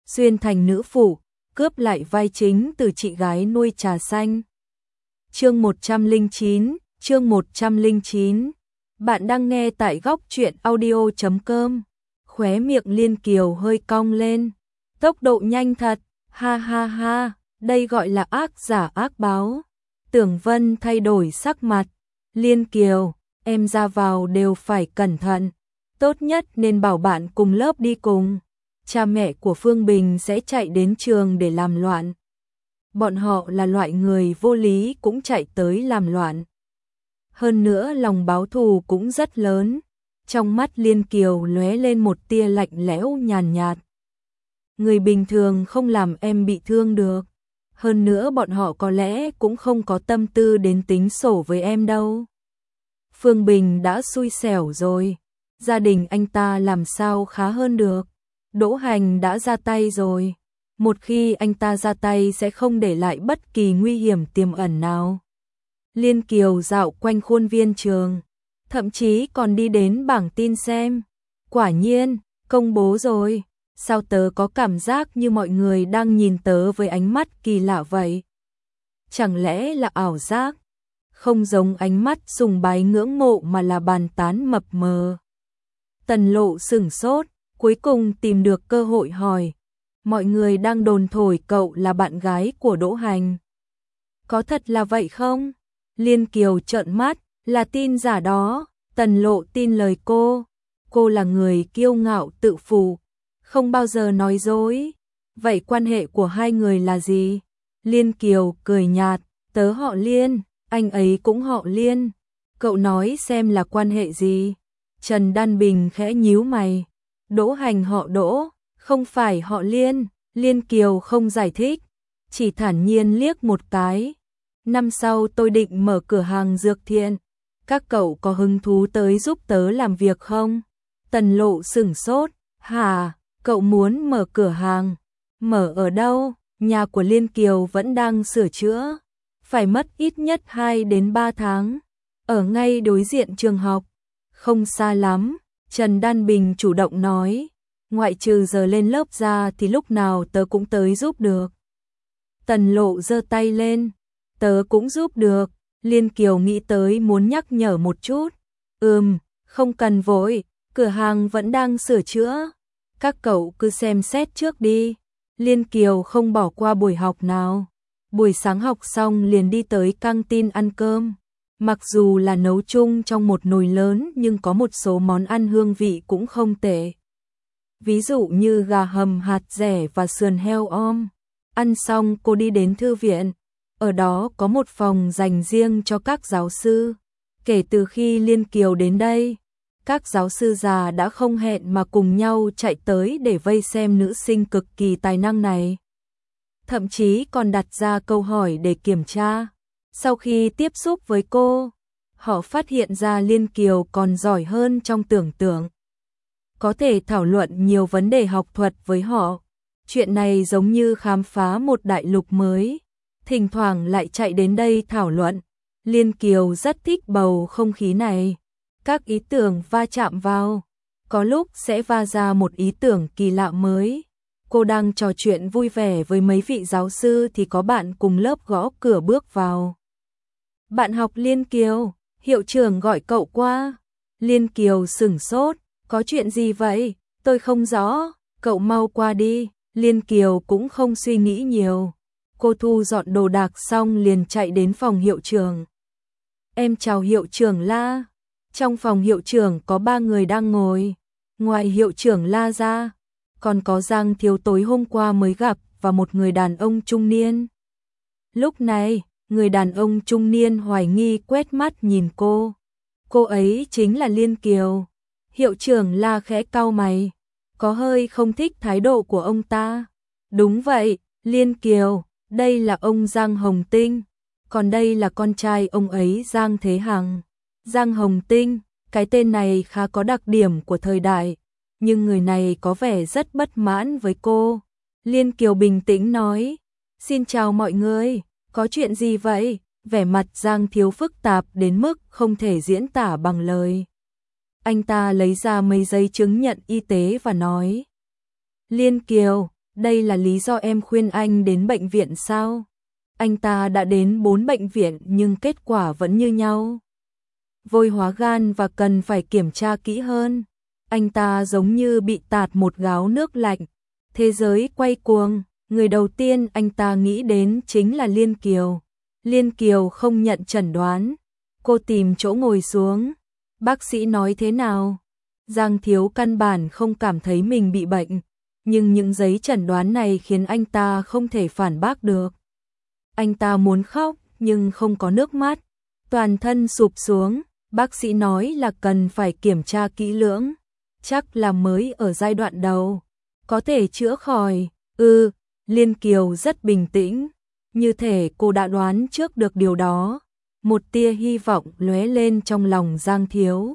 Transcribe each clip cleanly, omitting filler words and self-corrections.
xuyên thành nữ phụ, cướp lại vai chính từ chị gái nuôi Trà Xanh. Chương 109. Bạn đang nghe tại góc truyện audio.com. Khóe miệng Liên Kiều hơi cong lên. Tốc độ nhanh thật, ha ha ha, đây gọi là ác giả ác báo. Tưởng Vân thay đổi sắc mặt. Liên Kiều, em ra vào đều phải cẩn thận. Tốt nhất nên bảo bạn cùng lớp đi cùng. Cha mẹ của Phương Bình sẽ chạy đến trường để làm loạn. Bọn họ là loại người vô lý cũng chạy tới làm loạn. Hơn nữa lòng báo thù cũng rất lớn. Trong mắt Liên Kiều lóe lên một tia lạnh lẽo nhàn nhạt. Người bình thường không làm em bị thương được. Hơn nữa bọn họ có lẽ cũng không có tâm tư đến tính sổ với em đâu. Phương Bình đã xui xẻo rồi. Gia đình anh ta làm sao khá hơn được. Đỗ Hành đã ra tay rồi. Một khi anh ta ra tay sẽ không để lại bất kỳ nguy hiểm tiềm ẩn nào. Liên Kiều dạo quanh khuôn viên trường. Thậm chí còn đi đến bảng tin xem. Quả nhiên, công bố rồi. Sao tớ có cảm giác như mọi người đang nhìn tớ với ánh mắt kỳ lạ vậy? Chẳng lẽ là ảo giác? Không giống ánh mắt sùng bái ngưỡng mộ mà là bàn tán mập mờ. Tần Lộ sửng sốt, cuối cùng tìm được cơ hội hỏi. Mọi người đang đồn thổi cậu là bạn gái của Đỗ Hành. Có thật là vậy không? Liên Kiều trợn mắt, là tin giả đó. Tần Lộ tin lời cô. Cô là người kiêu ngạo tự phụ, không bao giờ nói dối. Vậy quan hệ của hai người là gì? Liên Kiều cười nhạt, tớ họ Liên, anh ấy cũng họ Liên. Cậu nói xem là quan hệ gì? Trần Đan Bình khẽ nhíu mày. Đỗ Hành họ Đỗ, không phải họ Liên. Liên Kiều không giải thích, chỉ thản nhiên liếc một cái. Năm sau tôi định mở cửa hàng dược thiện. Các cậu có hứng thú tới giúp tớ làm việc không? Tần Lộ sửng sốt, hả, cậu muốn mở cửa hàng? Mở ở đâu? Nhà của Liên Kiều vẫn đang sửa chữa, phải mất ít nhất 2 đến 3 tháng. Ở ngay đối diện trường học, không xa lắm. Trần Đan Bình chủ động nói, ngoại trừ giờ lên lớp ra thì lúc nào tớ cũng tới giúp được. Tần Lộ giơ tay lên, tớ cũng giúp được. Liên Kiều nghĩ tới muốn nhắc nhở một chút. Không cần vội, cửa hàng vẫn đang sửa chữa. Các cậu cứ xem xét trước đi. Liên Kiều không bỏ qua buổi học nào. Buổi sáng học xong liền đi tới căng tin ăn cơm. Mặc dù là nấu chung trong một nồi lớn nhưng có một số món ăn hương vị cũng không tệ. Ví dụ như gà hầm hạt dẻ và sườn heo om. Ăn xong cô đi đến thư viện. Ở đó có một phòng dành riêng cho các giáo sư. Kể từ khi Liên Kiều đến đây, các giáo sư già đã không hẹn mà cùng nhau chạy tới để vây xem nữ sinh cực kỳ tài năng này. Thậm chí còn đặt ra câu hỏi để kiểm tra. Sau khi tiếp xúc với cô, họ phát hiện ra Liên Kiều còn giỏi hơn trong tưởng tượng. Có thể thảo luận nhiều vấn đề học thuật với họ. Chuyện này giống như khám phá một đại lục mới. Thỉnh thoảng lại chạy đến đây thảo luận. Liên Kiều rất thích bầu không khí này. Các ý tưởng va chạm vào, có lúc sẽ va ra một ý tưởng kỳ lạ mới. Cô đang trò chuyện vui vẻ với mấy vị giáo sư thì có bạn cùng lớp gõ cửa bước vào. Bạn học Liên Kiều, hiệu trưởng gọi cậu qua. Liên Kiều sửng sốt, có chuyện gì vậy? Tôi không rõ, cậu mau qua đi. Liên Kiều cũng không suy nghĩ nhiều. Cô thu dọn đồ đạc xong liền chạy đến phòng hiệu trưởng. Em chào hiệu trưởng La. Trong phòng hiệu trưởng có 3 người đang ngồi. Ngoài hiệu trưởng La ra, còn có Giang Thiếu tối hôm qua mới gặp và một người đàn ông trung niên. Lúc này, người đàn ông trung niên hoài nghi quét mắt nhìn cô. Cô ấy chính là Liên Kiều. Hiệu trưởng La khẽ cau mày, có hơi không thích thái độ của ông ta. Đúng vậy, Liên Kiều, đây là ông Giang Hồng Tinh, còn đây là con trai ông ấy Giang Thế Hằng. Giang Hồng Tinh, cái tên này khá có đặc điểm của thời đại, nhưng người này có vẻ rất bất mãn với cô. Liên Kiều bình tĩnh nói, xin chào mọi người, có chuyện gì vậy? Vẻ mặt Giang Thiếu phức tạp đến mức không thể diễn tả bằng lời. Anh ta lấy ra mấy giấy chứng nhận y tế và nói, Liên Kiều, đây là lý do em khuyên anh đến bệnh viện sao? Anh ta đã đến 4 bệnh viện nhưng kết quả vẫn như nhau. Vôi hóa gan và cần phải kiểm tra kỹ hơn. Anh ta giống như bị tạt một gáo nước lạnh. Thế giới quay cuồng, người đầu tiên anh ta nghĩ đến chính là Liên Kiều. Liên Kiều không nhận chẩn đoán. Cô tìm chỗ ngồi xuống. Bác sĩ nói thế nào? Giang Thiếu căn bản không cảm thấy mình bị bệnh, nhưng những giấy chẩn đoán này khiến anh ta không thể phản bác được. Anh ta muốn khóc nhưng không có nước mắt, toàn thân sụp xuống. Bác sĩ nói là cần phải kiểm tra kỹ lưỡng, chắc là mới ở giai đoạn đầu, có thể chữa khỏi. Liên Kiều rất bình tĩnh, như thể cô đã đoán trước được điều đó. Một tia hy vọng lóe lên trong lòng Giang Thiếu.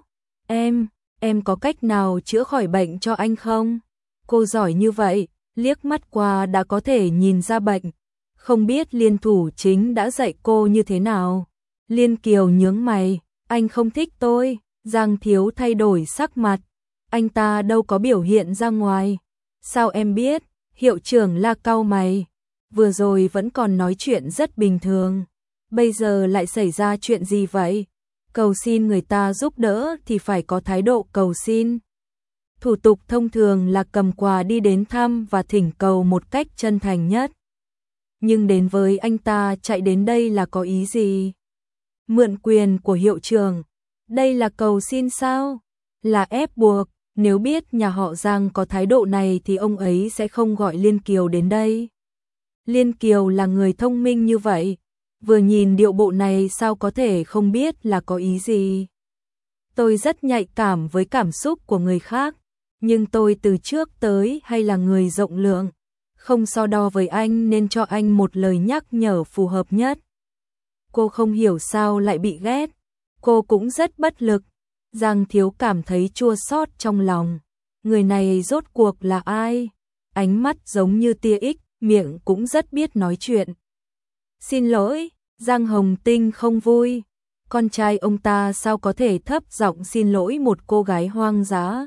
Em có cách nào chữa khỏi bệnh cho anh không? Cô giỏi như vậy, liếc mắt qua đã có thể nhìn ra bệnh. Không biết Liên thủ chính đã dạy cô như thế nào? Liên Kiều nhướng mày, anh không thích tôi. Giang Thiếu thay đổi sắc mặt, anh ta đâu có biểu hiện ra ngoài. Sao em biết? Hiệu trưởng La cau mày, vừa rồi vẫn còn nói chuyện rất bình thường, bây giờ lại xảy ra chuyện gì vậy? Cầu xin người ta giúp đỡ thì phải có thái độ cầu xin. Thủ tục thông thường là cầm quà đi đến thăm và thỉnh cầu một cách chân thành nhất. Nhưng đến với anh ta chạy đến đây là có ý gì? Mượn quyền của hiệu trưởng, đây là cầu xin sao? Là ép buộc, nếu biết nhà họ Giang có thái độ này thì ông ấy sẽ không gọi Liên Kiều đến đây. Liên Kiều là người thông minh như vậy, vừa nhìn điệu bộ này sao có thể không biết là có ý gì. Tôi rất nhạy cảm với cảm xúc của người khác, nhưng tôi từ trước tới hay là người rộng lượng, không so đo với anh nên cho anh một lời nhắc nhở phù hợp nhất. Cô không hiểu sao lại bị ghét, cô cũng rất bất lực. Giang Thiếu cảm thấy chua xót trong lòng, người này rốt cuộc là ai? Ánh mắt giống như tia ích, miệng cũng rất biết nói chuyện. Xin lỗi, Giang Hồng Tinh không vui. Con trai ông ta sao có thể thấp giọng xin lỗi một cô gái hoang dã?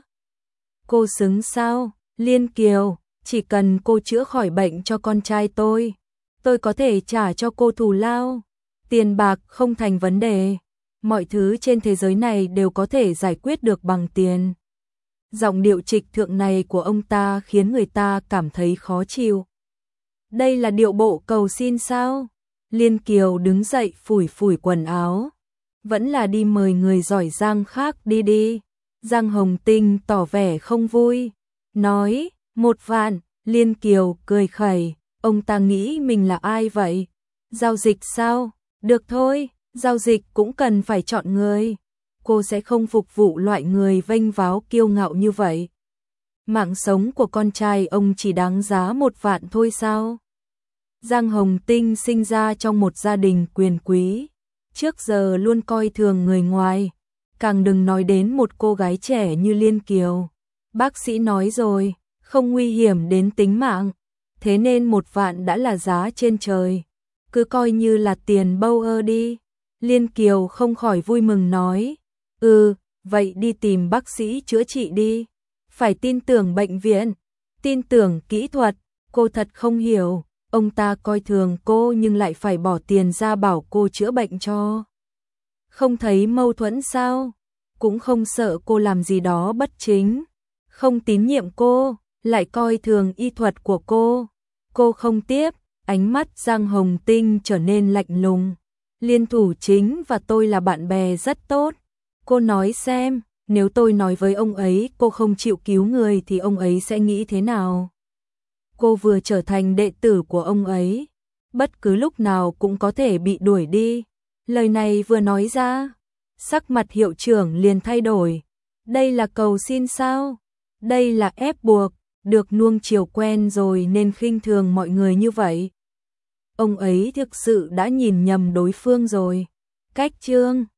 Cô xứng sao? Liên Kiều, chỉ cần cô chữa khỏi bệnh cho con trai tôi có thể trả cho cô thù lao. Tiền bạc không thành vấn đề, mọi thứ trên thế giới này đều có thể giải quyết được bằng tiền. Giọng điệu trịch thượng này của ông ta khiến người ta cảm thấy khó chịu. Đây là điệu bộ cầu xin sao? Liên Kiều đứng dậy phủi phủi quần áo. Vẫn là đi mời người giỏi giang khác đi đi. Giang Hồng Tinh tỏ vẻ không vui, nói, 1 vạn. Liên Kiều cười khẩy, ông ta nghĩ mình là ai vậy? Giao dịch sao? Được thôi, giao dịch cũng cần phải chọn người. Cô sẽ không phục vụ loại người vênh váo kiêu ngạo như vậy. Mạng sống của con trai ông chỉ đáng giá 1 vạn thôi sao? Giang Hồng Tinh sinh ra trong một gia đình quyền quý, trước giờ luôn coi thường người ngoài, càng đừng nói đến một cô gái trẻ như Liên Kiều. Bác sĩ nói rồi, không nguy hiểm đến tính mạng, thế nên 1 vạn đã là giá trên trời. Cứ coi như là tiền bâu ơ đi. Liên Kiều không khỏi vui mừng nói, vậy đi tìm bác sĩ chữa trị đi. Phải tin tưởng bệnh viện, tin tưởng kỹ thuật. Cô thật không hiểu, ông ta coi thường cô nhưng lại phải bỏ tiền ra bảo cô chữa bệnh cho. Không thấy mâu thuẫn sao? Cũng không sợ cô làm gì đó bất chính. Không tín nhiệm cô, lại coi thường y thuật của cô. Cô không tiếp, ánh mắt Giang Hồng Tinh trở nên lạnh lùng. Liên thủ chính và tôi là bạn bè rất tốt. Cô nói xem, nếu tôi nói với ông ấy cô không chịu cứu người thì ông ấy sẽ nghĩ thế nào? Cô vừa trở thành đệ tử của ông ấy, bất cứ lúc nào cũng có thể bị đuổi đi. Lời này vừa nói ra, sắc mặt hiệu trưởng liền thay đổi. Đây là cầu xin sao? Đây là ép buộc, được nuông chiều quen rồi nên khinh thường mọi người như vậy. Ông ấy thực sự đã nhìn nhầm đối phương rồi. Cách chương